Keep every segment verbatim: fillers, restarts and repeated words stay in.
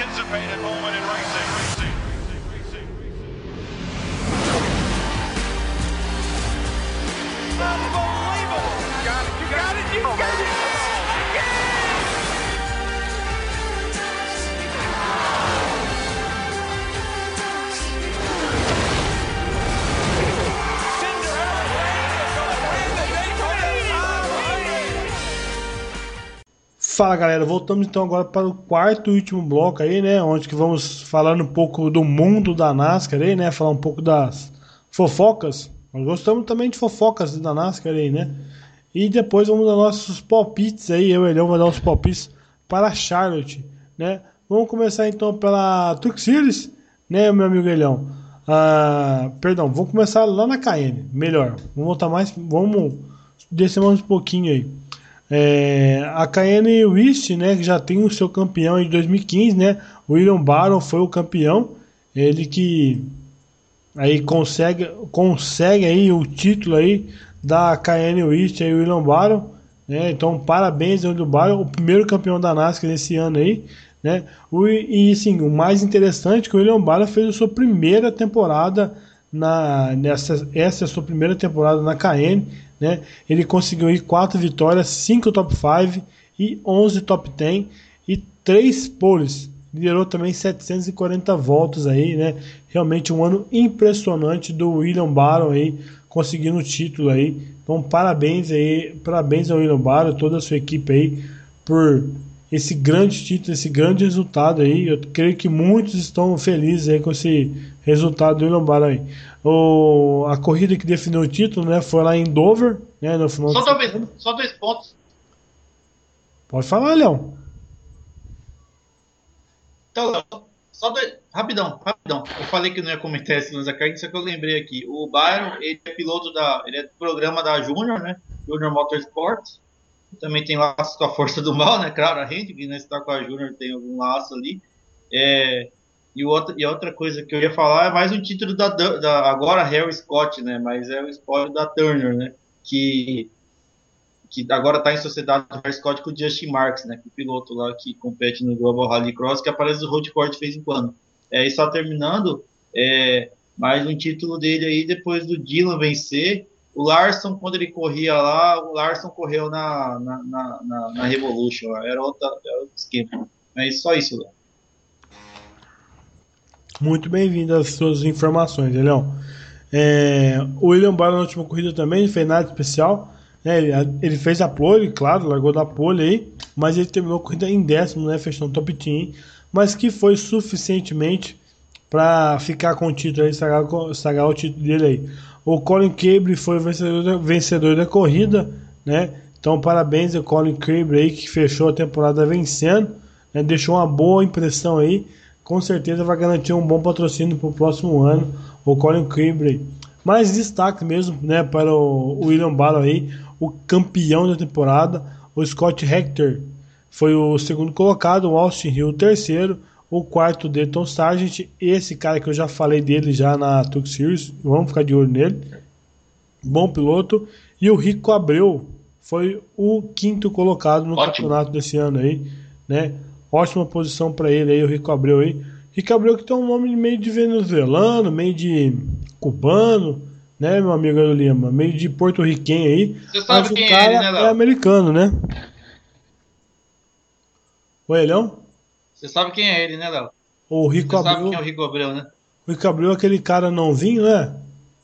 anticipated moment in racing. Unbelievable! You got it, you got it, you got it! Fala galera, voltamos então agora para o quarto e último bloco aí, né, onde que vamos falar um pouco do mundo da NASCAR aí, né, falar um pouco das fofocas. Nós gostamos também de fofocas da NASCAR aí, né, e depois vamos dar nossos palpites aí, eu e ele vamos dar os palpites para Charlotte, né. Vamos começar então pela Truck Series, né, meu amigo Elhão. Ah, perdão, vamos começar lá na K N, melhor, vamos voltar mais, vamos descer mais um pouquinho aí. É, a K N West, né, que já tem o seu campeão em dois mil e quinze, né, William Byron foi o campeão, ele que aí consegue, consegue aí o título aí da K N West, aí, William Byron, né, então parabéns ao William Byron, o primeiro campeão da NASCAR desse ano aí, né, o, e sim, o mais interessante é que o William Byron fez a sua primeira temporada na, nessa, essa é a sua primeira temporada na K N, né? Ele conseguiu aí quatro vitórias, cinco top cinco e onze top dez e três poles. Liderou também setecentas e quarenta voltas aí, né? Realmente um ano impressionante do William Byron aí, conseguindo o título aí. Então parabéns aí, parabéns ao William Byron, toda a sua equipe aí por esse grande título, esse grande resultado aí. Eu creio que muitos estão felizes aí com esse resultado do William Byron aí. O, a corrida que definiu o título, né, foi lá em Dover, né, no final só, dois, só dois pontos. Pode falar, Leão. Então, só dois, rapidão, rapidão. Eu falei que não ia comentar esse lance da carga, só que eu lembrei aqui. O Byron, ele é piloto da, ele é do programa da Junior, né, Junior Motorsports. Também tem laços com a força do mal, né, claro, a gente que né, está com a Junior tem algum laço ali. É... E, outra, e outra coisa que eu ia falar é mais um título da, da agora Harry Scott, né? Mas é o spoiler da Turner, né? Que, que agora está em sociedade do Harry Scott com o Justin Marks, né? Que é o piloto lá que compete no Global Rallycross, que aparece no Road Course de vez em quando. É, e só terminando, é, mais um título dele aí depois do Dylan vencer. O Larson, quando ele corria lá, o Larson correu na, na, na, na, na Revolution, lá. Era, outra, era outro esquema. Mas só isso, Léo. Muito bem-vindo às suas informações, Leão. É, o William Byron na última corrida também não fez nada especial, né? ele, ele fez a pole, claro, largou da pole aí, mas ele terminou a corrida em décimo, né? Fechou no top dez, mas que foi suficientemente para ficar com o título aí, estragar, estragar o título dele aí. O Colin Cabre foi o vencedor da, vencedor da corrida, né? Então parabéns ao Colin Cabre aí, que fechou a temporada vencendo, né? Deixou uma boa impressão aí. Com certeza vai garantir um bom patrocínio para o próximo ano, o Colin Cabre. Mais destaque mesmo, né, para o William Byron aí, o campeão da temporada. O Scott Hector foi o segundo colocado, o Austin Hill o terceiro, o quarto Dayton Sargent, esse cara que eu já falei dele já na Truck Series, vamos ficar de olho nele, bom piloto. E o Rico Abreu foi o quinto colocado no Ótimo. campeonato desse ano aí, né? Ótima posição para ele aí, o Rico Abreu aí. Rico Abreu que tem um nome meio de venezuelano, meio de cubano, né, meu amigo Lima? Meio de porto-riquenho aí. Você sabe mas quem o cara é ele, né, Léo? é americano, né? Oi, Elhão? Você sabe quem é ele, né, Léo? O Rico Você Abreu. sabe quem é o Rico Abreu, né? O Rico Abreu é aquele cara nãozinho, né?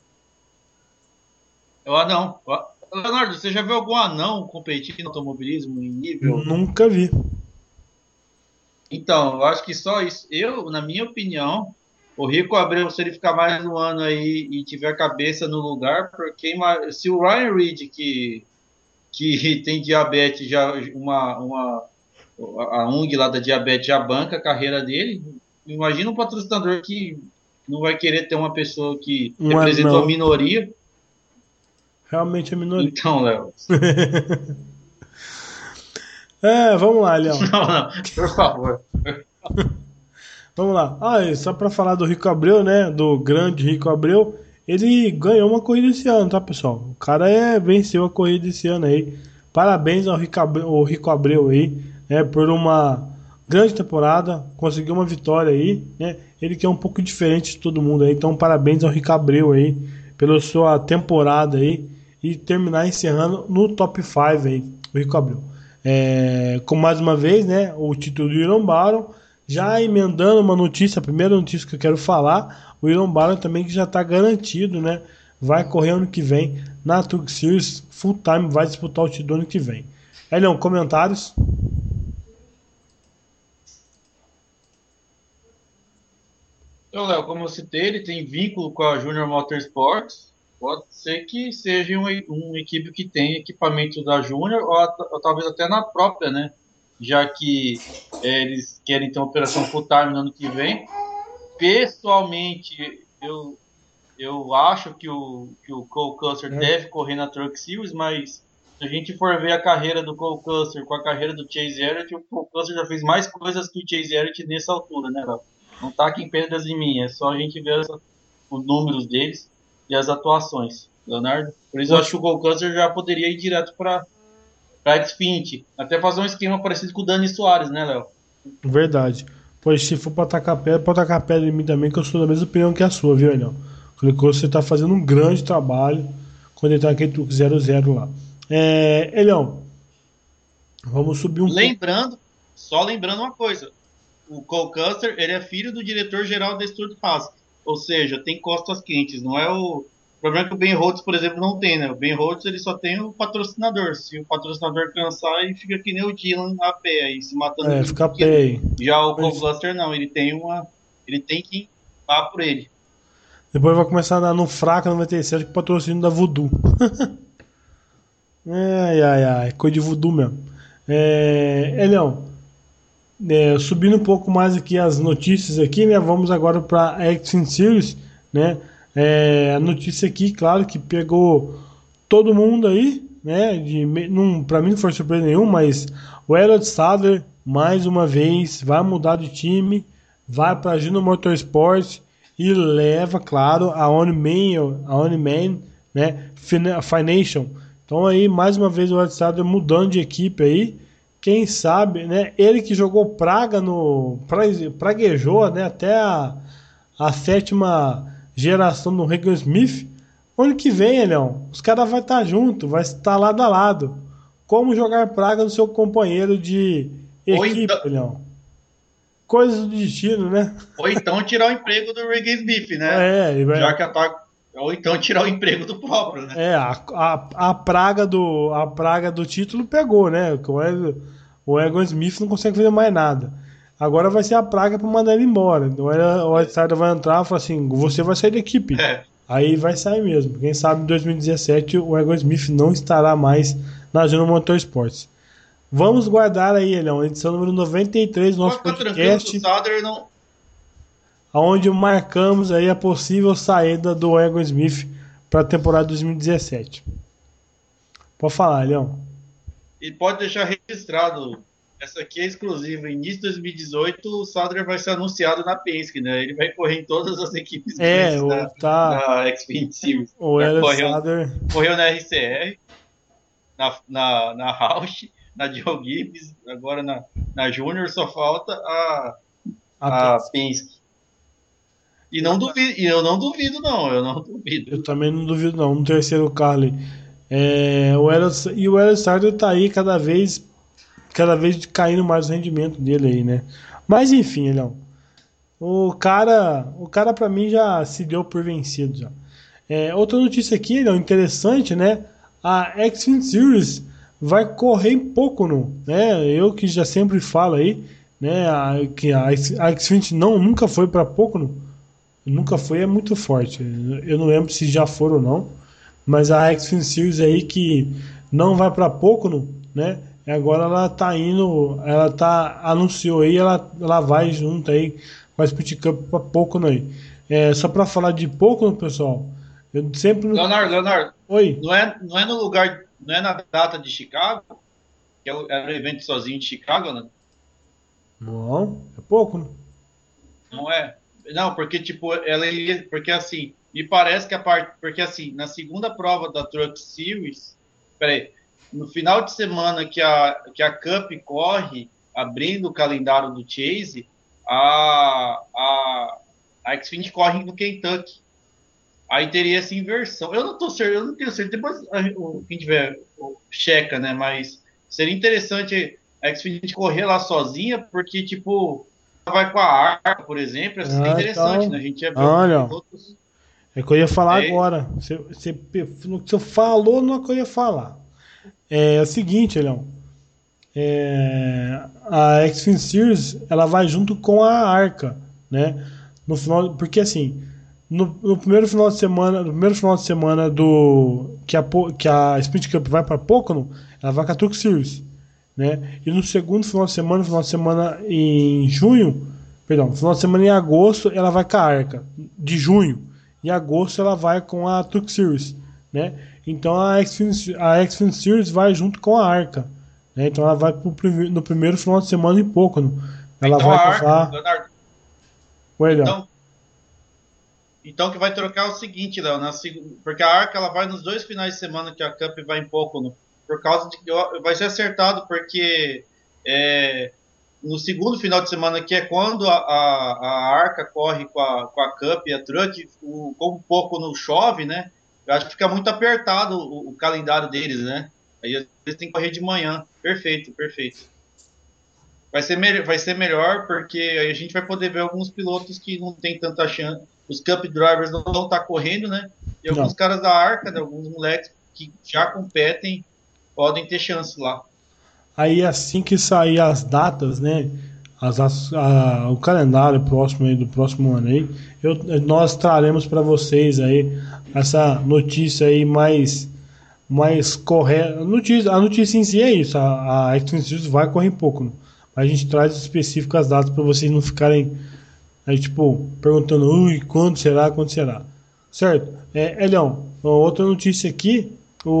É o anão. Leonardo, você já viu algum anão competindo no automobilismo em nível? Nunca vi. Então, eu acho que só isso. Eu, na minha opinião, o Rico Abreu, se ele ficar mais um ano aí e tiver a cabeça no lugar, porque se o Ryan Reed, que, que tem diabetes, já uma, uma, a U N G lá da diabetes já banca a carreira dele, imagina um patrocinador que não vai querer ter uma pessoa que Um representa anão. a minoria. Realmente é minoria. Então, Léo. É, vamos lá, Leão. Não, não, por favor. Vamos lá. Ah, e só pra falar do Rico Abreu, né? Do grande Rico Abreu. Ele ganhou uma corrida esse ano, tá, pessoal? O cara é, venceu a corrida esse ano aí. Parabéns ao Rico Abreu, ao Rico Abreu aí, né? Por uma, grande temporada, conseguiu uma vitória aí, né? Ele que é um pouco diferente de todo mundo aí, então parabéns ao Rico Abreu aí pela sua temporada aí e terminar encerrando no top cinco aí, o Rico Abreu. É, com mais uma vez, né, o título do William Byron, já emendando uma notícia, a primeira notícia que eu quero falar, o William Byron também que já está garantido, né, vai correr ano que vem na Truck Series full time, vai disputar o título ano que vem. Elião, comentários? Então, Léo, como eu citei, ele tem vínculo com a Junior Motorsports. Pode ser que seja uma um equipe que tem equipamento da Junior ou, ou talvez até na própria, né? Já que é, eles querem ter uma operação full time no ano que vem. Pessoalmente, eu, eu acho que o, que o Cole Custer é. deve correr na Truck Series, mas se a gente for ver a carreira do Cole Custer com a carreira do Chase Elliott, o Cole Custer já fez mais coisas que o Chase Elliott nessa altura, né, Léo? Não tá aqui em pedras em mim, é só a gente ver essa, os números deles e as atuações, Leonardo. Por isso eu acho que o Cole Custer já poderia ir direto para a Xfinity, até fazer um esquema parecido com o Dani Soares, né, Léo? Verdade. Pois se for pra tacar pedra, pode tacar pedra em mim também, que eu sou da mesma opinião que a sua, viu, Elião? O Cole Custer tá fazendo um grande trabalho quando ele tá naquele truque zero zero lá. É, Elião, vamos subir um Lembrando, pouco. Só lembrando uma coisa. O Cole Custer, ele é filho do diretor-geral da Stuart Haas. Ou seja, tem costas quentes. Não é o... o problema que o Ben Rhodes, por exemplo, não tem, né? O Ben Rhodes, ele só tem o patrocinador. Se o patrocinador cansar, ele fica que nem o Dylan a pé aí, se matando. É, fica a pé aí. Já o Cole Custer, não. Ele tem uma... Ele tem que ir por ele. Depois vai começar a dar no fraco noventa e sete com o patrocínio da Voodoo. ai, ai, ai. Coisa de Voodoo mesmo. É... Elião, É, subindo um pouco mais aqui as notícias aqui, né? Vamos agora para a Xfinity Series, né? É, a notícia aqui, claro que pegou todo mundo aí, né? De, não, para mim não foi surpresa nenhuma, mas o Elliott Sadler mais uma vez vai mudar de time, vai para a Junior Motorsports e leva, claro, a Oniman, a Oniman, né? Financial. Então aí mais uma vez o Elliott Sadler mudando de equipe aí. Quem sabe, né? Ele que jogou praga no. Praguejou, né? Até a, a sétima geração do Regan Smith. Ano que vem, Leão, os caras vão estar junto, vai estar lado a lado. Como jogar praga no seu companheiro de equipe, então... Leão? Coisas do destino, né? Ou então tirar o emprego do Regan Smith, né? É, vai... Já que ataca. Ou então tirar o emprego do próprio, né? É, a, a, a, praga, do, a praga do título pegou, né? O Egon Smith não consegue fazer mais nada. Agora vai ser a praga para mandar ele embora. Então o Whiteside vai entrar e falar assim: você vai sair da equipe. É. Aí vai sair mesmo. Quem sabe em dois mil e dezessete o Egon Smith não estará mais na Junior Motorsports. Vamos guardar aí, Elião, edição número noventa e três do nosso podcast. Não... onde marcamos aí a possível saída do Egon Smith para a temporada dois mil e dezessete. Pode falar, Leão. E pode deixar registrado, essa aqui é exclusiva. Início de dois mil e dezoito, o Sadler vai ser anunciado na Penske, né? Ele vai correr em todas as equipes é, da, tá... da Xfinity Series. O correu, Sadler... correu na R C R, na, na, na Roush, na Joe Gibbs, agora na, na Junior, só falta a, a, a Penske. E não duvido, e eu não duvido, não, eu não duvido. Eu também não duvido, não. No terceiro carro ali. É, o Ellis, e o Ellis Sadler tá aí cada vez, cada vez caindo mais o rendimento dele aí, né? Mas enfim, não. O cara, o cara para mim já se deu por vencido já. É, outra notícia aqui, não, interessante, né? A Xfinity Series vai correr em Pocono, né? Eu que já sempre falo aí, né? A, que a, a Xfinity não nunca foi para Pocono. Nunca foi, é muito forte. Eu não lembro se já foram ou não. Mas a Xfinity Series aí que não vai para Pocono, né? Agora ela tá indo, ela tá anunciou aí, ela, ela vai junto aí com a Speed Cup para Pocono aí. É, só para falar de Pocono, pessoal. Eu sempre Leonardo, Leonardo. Oi. Não é, não é no lugar, não é na data de Chicago, que era o evento sozinho de Chicago, né? Não, é Pocono. Não é. Não, porque tipo, ela ia, porque assim, me parece que a parte, porque assim, na segunda prova da Truck Series, peraí, no final de semana que a que a Cup corre, abrindo o calendário do Chase, a, a, a Xfinity corre no Kentucky. Aí teria essa inversão. Eu não tô certo, eu não tenho certeza, depois a- quem tiver checa, né? Mas seria interessante a Xfinity correr lá sozinha, porque, tipo, vai com a Arca, por exemplo, ia ser Ah, interessante, né? A então. gente ia ver alguns Olha, pilotos. é que eu ia falar É, agora. Você, você, no que você falou, não é que eu ia falar. É, é o seguinte, Leão. É, a X-Fin Series ela vai junto com a Arca, né? No final, porque assim, no, no primeiro final de semana, no primeiro final de semana do que a Po- que a Sprint Cup vai para Pocono, ela vai com a Truck Series, né? E no segundo final de semana, final de semana em junho, perdão, final de semana em agosto, ela vai com a Arca de junho. Em agosto ela vai com a Truck Series, né? Então a X-Fin a X-Fin Series vai junto com a Arca, né? Então ela vai pro, prime- no primeiro final de semana em Pocono. Ela então vai a Arca, levar. Leonardo, Oi, Léo. então, então que vai trocar é o seguinte, Léo, na seg- porque a Arca ela vai nos dois finais de semana que a Cup vai em Pocono, por causa de que eu- vai ser acertado, porque é, no segundo final de semana, que é quando a, a, a Arca corre com a, com a Cup e a Truck, o, como um pouco não chove, né? Eu acho que fica muito apertado o, o calendário deles, né? Aí eles têm que correr de manhã. Perfeito, perfeito. Vai ser, me vai ser melhor, porque aí a gente vai poder ver alguns pilotos que não tem tanta chance. Os Cup Drivers não vão estar correndo, né? E alguns Não. caras da Arca, né? Alguns moleques que já competem, podem ter chance lá. Aí assim que sair as datas, né? As, as- a- o calendário próximo aí, do próximo ano aí, eu, nós traremos para vocês aí essa notícia aí mais mais correta. A notícia, a notícia em si é isso. A, a Action Series vai correr pouco, né? Mas a gente traz específicas as datas para vocês não ficarem aí, tipo, perguntando, ui, quando será, quando será? Certo? É, Elião, outra notícia aqui,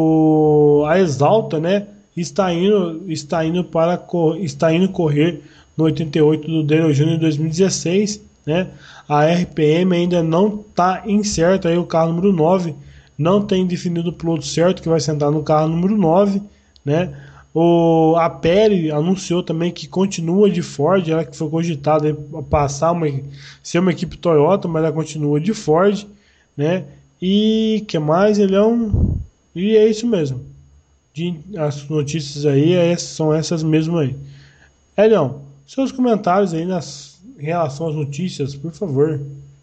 o, a Exalta, né, está indo, está indo para, co- está indo correr no oitenta e oito do Daniel Júnior em dois mil e dezesseis, né? A R P M ainda não está incerta aí o carro número nove, não tem definido o piloto certo que vai sentar no carro número nove, né? O, a Pere anunciou também que continua de Ford, ela que foi cogitada a passar uma, ser uma equipe Toyota, mas ela continua de Ford, né? E que mais, ele é um. E é isso mesmo. De, as notícias aí é, são essas mesmo aí. Elião, seus comentários aí nas, em relação às notícias, por favor.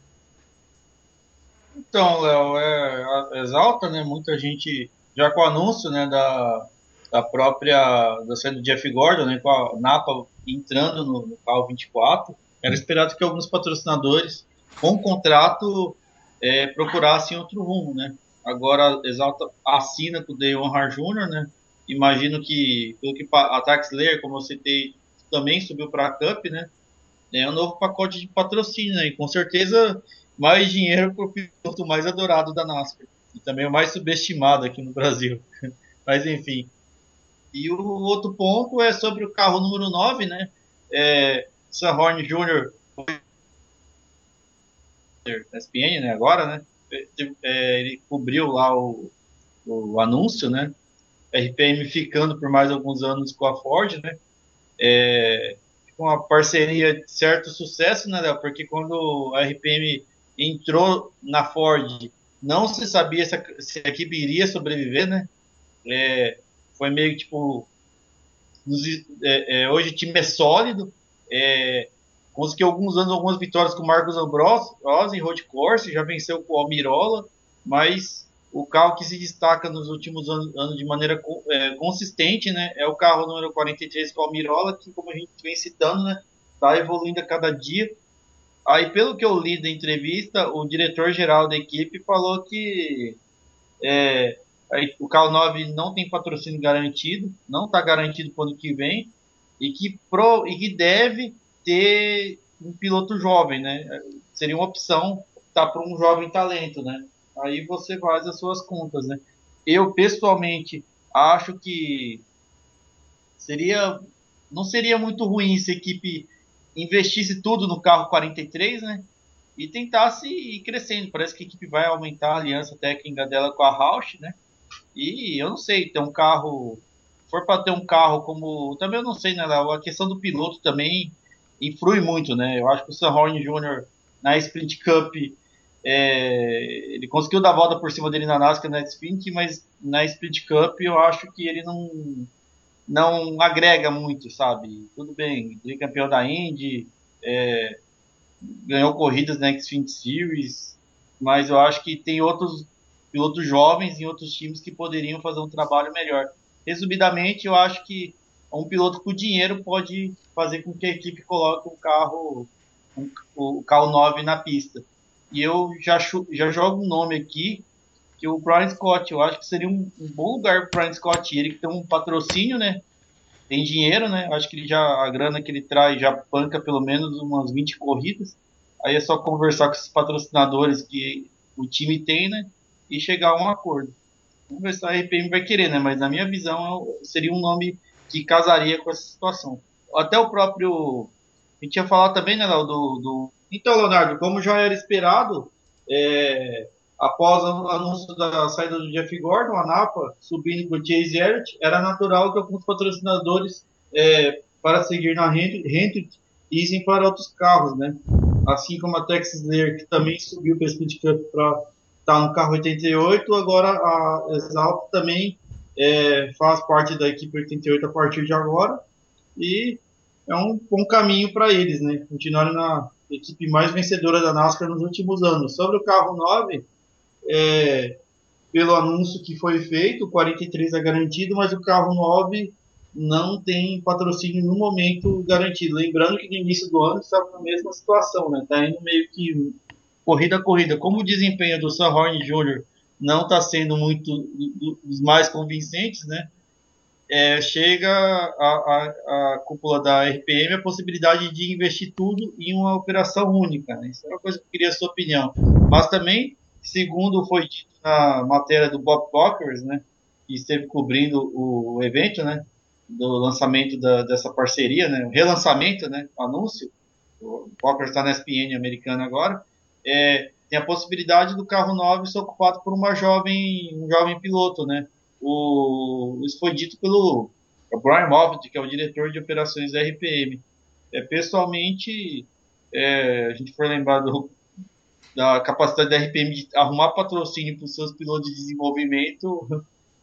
Então, Léo, é, a- exalta, né? Muita gente, já com o anúncio, né, da, da própria, da saída do Jeff Gordon, né, com a Napa entrando no, no carro vinte e quatro, era esperado que alguns patrocinadores com contrato é, procurassem outro rumo, né? Agora, a Exalta assina com o Dale Earnhardt Júnior, né? Imagino que, pelo que pa- a Tax Slayer, como eu citei, também subiu para a Cup, né? É um novo pacote de patrocínio, né? E com certeza mais dinheiro para o piloto mais adorado da NASCAR. E também o mais subestimado aqui no Brasil. Mas enfim. E o outro ponto é sobre o carro número nove, né? É, Sam Horn Júnior, S P N, né? Agora, né? É, ele cobriu lá o, o anúncio, né? R P M ficando por mais alguns anos com a Ford, né? É, uma parceria de certo sucesso, né, Léo? Porque quando a R P M entrou na Ford, não se sabia se a, se a equipe iria sobreviver, né? É, foi meio que tipo. Nos, é, é, hoje o time é sólido, é, conseguiu alguns anos algumas vitórias com o Marcos Ambrose em road course, já venceu com o Almirola, mas o carro que se destaca nos últimos anos, anos de maneira é, consistente, né, é o carro número quarenta e três com o Almirola, que como a gente vem citando, né, está evoluindo a cada dia. Aí, pelo que eu li da entrevista, o diretor-geral da equipe falou que é, o carro nove não tem patrocínio garantido, não está garantido para o ano que vem, e que, pro, e que deve ter um piloto jovem, né? Seria uma opção optar por um jovem talento, né? Aí você faz as suas contas, né? Eu, pessoalmente, acho que seria não seria muito ruim se a equipe investisse tudo no carro quarenta e três, né? E tentasse ir crescendo. Parece que a equipe vai aumentar a aliança técnica dela com a Roush, né? E eu não sei, tem um carro. for para ter um carro como. Também eu não sei, né, Léo? A questão do piloto também influi muito, né? Eu acho que o Sanhorn Júnior na Sprint Cup. É, ele conseguiu dar a volta por cima dele na NASCAR na Sprint, mas na Sprint Cup eu acho que ele não, não agrega muito, sabe? Tudo bem, ele é campeão da Indy, é, ganhou corridas na Xfinity Series, mas eu acho que tem outros pilotos jovens em outros times que poderiam fazer um trabalho melhor. Resumidamente, eu acho que um piloto com dinheiro pode fazer com que a equipe coloque um carro, um, o carro nove na pista. E eu já, já jogo um nome aqui, que o Brian Scott, eu acho que seria um, um bom lugar para o Brian Scott. Ele que tem um patrocínio, né? Tem dinheiro, né? Acho que ele já, a grana que ele traz já panca pelo menos umas vinte corridas. Aí é só conversar com esses patrocinadores que o time tem, né? E chegar a um acordo. Vamos ver se a R P M vai querer, né? Mas na minha visão seria um nome que casaria com essa situação. Até o próprio... A gente ia falar também, né, Léo, do, do... Então, Leonardo, como já era esperado, é... após o anúncio da saída do Jeff Gordon, a Napa subindo para o Chase Elliott, era natural que alguns patrocinadores, é, para seguir na Hendrick, isem para outros carros, né? Assim como a Texas Lear, que também subiu para a Speed Cup para estar no carro oitenta e oito, agora a Exalta também é, faz parte da equipe oitenta e oito a partir de agora, e é um bom caminho para eles, né? Continuarem na equipe mais vencedora da NASCAR nos últimos anos. Sobre o carro nove, é, pelo anúncio que foi feito, o quarenta e três é garantido, mas o carro nove não tem patrocínio no momento garantido. Lembrando que no início do ano estava na mesma situação, né? Está indo meio que corrida a corrida. Como o desempenho do Sanhorn Júnior não está sendo muito dos mais convincentes, né? É, chega a, a, a cúpula da R P M a possibilidade de investir tudo em uma operação única, né? Isso é uma coisa que eu queria a sua opinião. Mas também, segundo foi dito na matéria do Bob Cockers, né, que esteve cobrindo o, o evento, né, do lançamento da, dessa parceria, né, o relançamento, né, o anúncio, o Cockers está na E S P N americana agora, é, tem a possibilidade do carro nove ser ocupado por uma jovem, um jovem piloto, né. O, isso foi dito pelo Brian Moffitt, que é o diretor de operações da R P M. É, pessoalmente, é, a gente for lembrar do, da capacidade da R P M de arrumar patrocínio para os seus pilotos de desenvolvimento,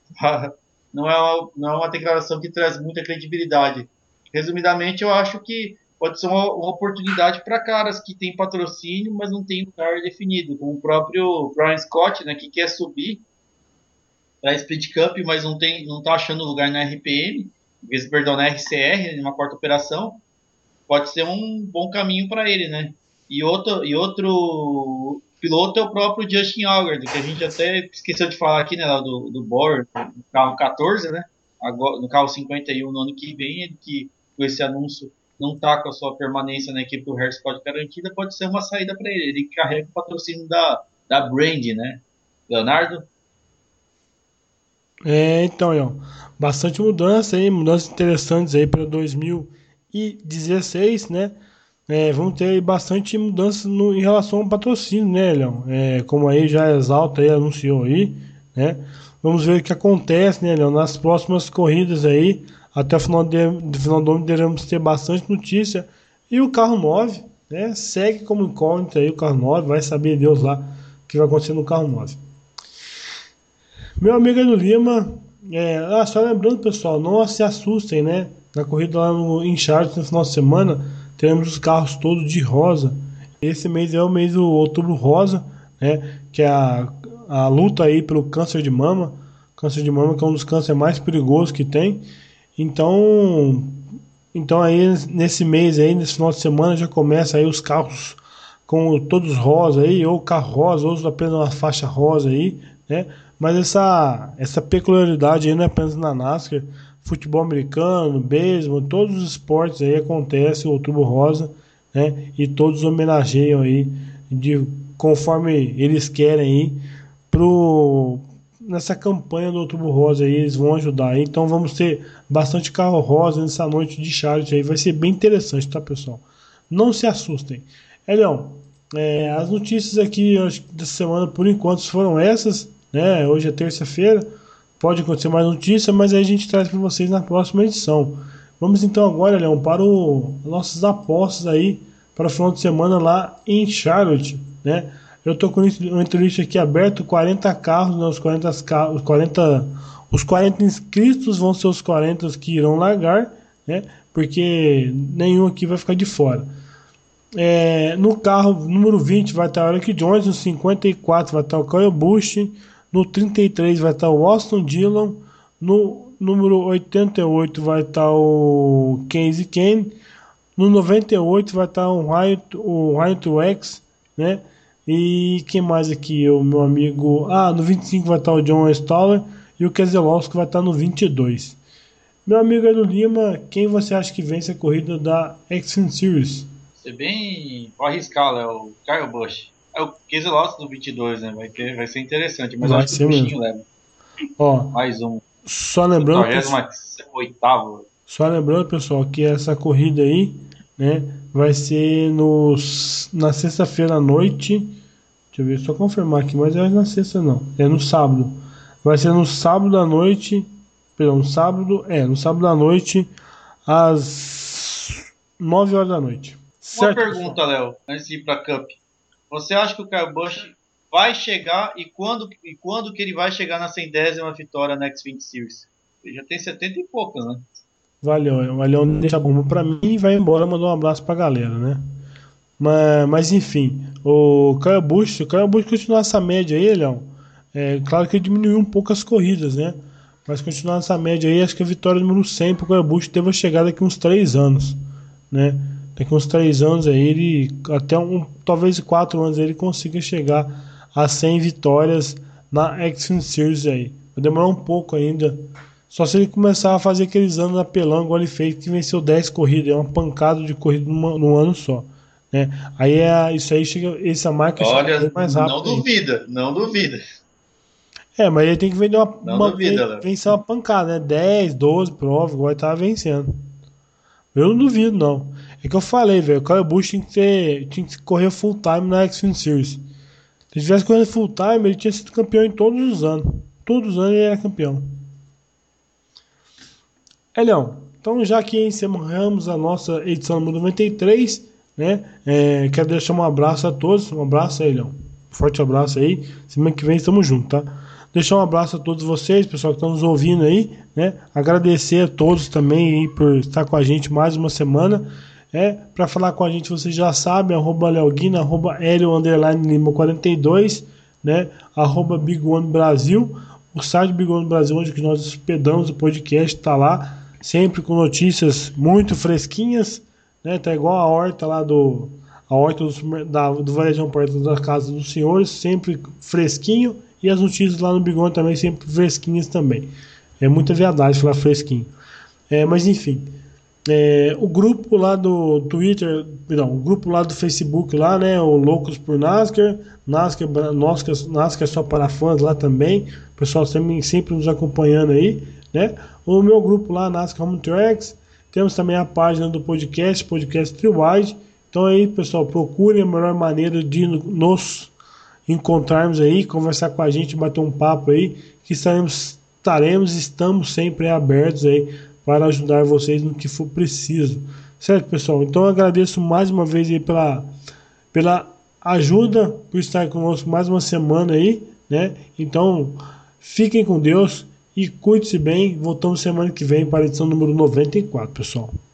não é, uma, não é uma declaração que traz muita credibilidade. Resumidamente, eu acho que pode ser uma, uma oportunidade para caras que têm patrocínio, mas não têm lugar definido, como o próprio Brian Scott, né, que quer subir para a Split Cup, mas não tem, não está achando lugar na R P M, perdão, na R C R, numa quarta operação, pode ser um bom caminho para ele, né? E outro, e outro piloto é o próprio Justin Allgaier, que a gente até esqueceu de falar aqui, né, do, do Bauer, no carro catorze, né? Agora, no carro cinquenta e um no ano que vem, ele que com esse anúncio não está com a sua permanência na equipe do Harris Scott garantida, pode ser uma saída para ele. Ele carrega o patrocínio da, da Brand, né? Leonardo? É, então, Ian, bastante mudança aí, mudanças interessantes aí para dois mil e dezesseis, né? É, vamos ter aí bastante mudanças no, em relação ao patrocínio, né, Leão? É, como aí já a Exalta aí anunciou aí, né? Vamos ver o que acontece, né, Leão? Nas próximas corridas aí, até o final, de, do final do ano devemos ter bastante notícia. E o carro nove, né? Segue como incógnita aí o carro nove, vai saber Deus lá o que vai acontecer no carro nove. Meu amigo Edu Lima, é, ah, só lembrando, pessoal, não se assustem, né? Na corrida lá no, em Charlotte no final de semana, teremos os carros todos de rosa. Esse mês é o mês do Outubro Rosa, né? Que é a, a luta aí pelo câncer de mama. Câncer de mama que é um dos cânceres mais perigosos que tem. Então, então aí nesse mês aí, nesse final de semana, já começa aí os carros com todos rosa aí, ou carro rosa, ou apenas uma faixa rosa aí, né? Mas essa, essa peculiaridade aí não é apenas na NASCAR, futebol americano, beisebol, todos os esportes aí acontece o Outubro Rosa, né? E todos homenageiam aí de, conforme eles querem aí pro, nessa campanha do Outubro Rosa aí, eles vão ajudar aí. Então vamos ter bastante carro rosa nessa noite de Charlotte aí, vai ser bem interessante, tá, pessoal? Não se assustem. Elião, é, as notícias aqui acho, dessa semana por enquanto foram essas, né? Hoje é terça-feira. pode acontecer mais notícia, mas aí a gente traz para vocês na próxima edição. Vamos então agora, Leão, para o nossas apostas aí para o final de semana lá em Charlotte, né? Eu tô com o entrevista aqui aberto, quarenta carros, né? Os quarenta carros, os quarenta, os quarenta inscritos vão ser os quarenta que irão largar, né? Porque nenhum aqui vai ficar de fora. É, no carro número vinte vai estar o Eric Jones, no cinquenta e quatro vai estar o Kyle Busch, no trinta e três vai estar o Austin Dillon, no número oitenta e oito vai estar o Casey Kane, no noventa e oito vai estar o Ryan, o Ryan Truex, né? E quem mais aqui? O meu amigo. Ah, no vinte e cinco vai estar o John Stoller e o Keselowski vai estar no vinte e dois. Meu amigo Edu Lima, quem você acha que vence a corrida da Xfinity Series? Você bem. Vou arriscar, Léo. O Kyle Busch. É o Keselowski do vinte e dois, né? Vai, ter, vai ser interessante, mas Vai eu acho que o Buschinho leva. Ó, mais um. Só lembrando, oitavo. Só lembrando, pessoal, que essa corrida aí, né, vai ser no, na sexta-feira à noite. Deixa eu ver, só confirmar aqui, mas é na sexta não, é no sábado. Vai ser no sábado à noite, perdão, no sábado, é, no sábado à noite, às nove horas da noite. Uma Certo, pergunta, Léo, antes de ir pra Cup. Você acha que o Kyle Busch vai chegar e quando, e quando que ele vai chegar na centésima vitória na Xfinity Series? Ele já tem setenta e poucos, né? Valeu, valeu, deixa a bomba pra mim e vai embora, mandou um abraço pra galera, né? Mas, mas enfim, o Kyle Busch, o Kyle Busch continuar essa média aí, Leão, é claro que ele diminuiu um pouco as corridas, né? Mas continuar essa média aí, acho que a vitória número cem pro Kyle Busch deve chegar daqui uns três anos, né? Daqui uns três anos aí, ele, até um, talvez quatro anos aí, ele consiga chegar a cem vitórias na Xfinity Series aí. Vai demorar um pouco ainda. Só se ele começar a fazer aqueles anos apelando, igual ele fez, que venceu dez corridas, é uma pancada de corrida numa, num ano só, né? Aí é, isso aí chega, essa marca Olha, chega mais rápido. Não duvida, aí. não duvida. É, mas ele tem que vender uma, não uma duvida, ven, vencer uma pancada, né? dez, doze provas, igual ele tava vencendo. Eu não duvido, não. É que eu falei, velho, o Kyle Busch tinha que, ter, tinha que correr full time na Xfinity Series. Se ele tivesse correndo full time, ele tinha sido campeão em todos os anos. Todos os anos ele era campeão. É, Leão, então já que encerramos a nossa edição número noventa e três, né? É, quero deixar um abraço a todos. Um abraço aí, Leão. Forte abraço aí. Semana que vem estamos juntos, tá? Deixar um abraço a todos vocês, pessoal que estão nos ouvindo aí, né? Agradecer a todos também aí por estar com a gente mais uma semana. É, para falar com a gente, vocês já sabem, arroba Leoguina, arroba Hélio, underline Lima quarenta e dois, né? Arroba Big One Brasil. O site Big One Brasil, onde nós hospedamos o podcast, está lá, sempre com notícias muito fresquinhas, né? Tá igual a horta lá do a horta do, da, do varejão perto da casa dos senhores, sempre fresquinho, e as notícias lá no Big One também sempre fresquinhas também. É muita verdade falar fresquinho. É, mas enfim, é, o grupo lá do Twitter, não, o grupo lá do Facebook lá, né? O Loucos por NASCAR, NASCAR, NASCAR, NASCAR só para fãs lá também. O pessoal sempre, sempre nos acompanhando aí, né? O meu grupo lá, NASCAR Home Tracks. Temos também a página do podcast, Podcast Triwide. Então aí, pessoal, procurem a melhor maneira de nos encontrarmos aí, conversar com a gente, bater um papo aí, que estaremos, estaremos, estamos sempre abertos aí para ajudar vocês no que for preciso. Certo, pessoal? Então eu agradeço mais uma vez aí pela, pela ajuda, por estar conosco mais uma semana aí, né? Então, fiquem com Deus e cuide-se bem. Voltamos semana que vem para a edição número noventa e quatro, pessoal.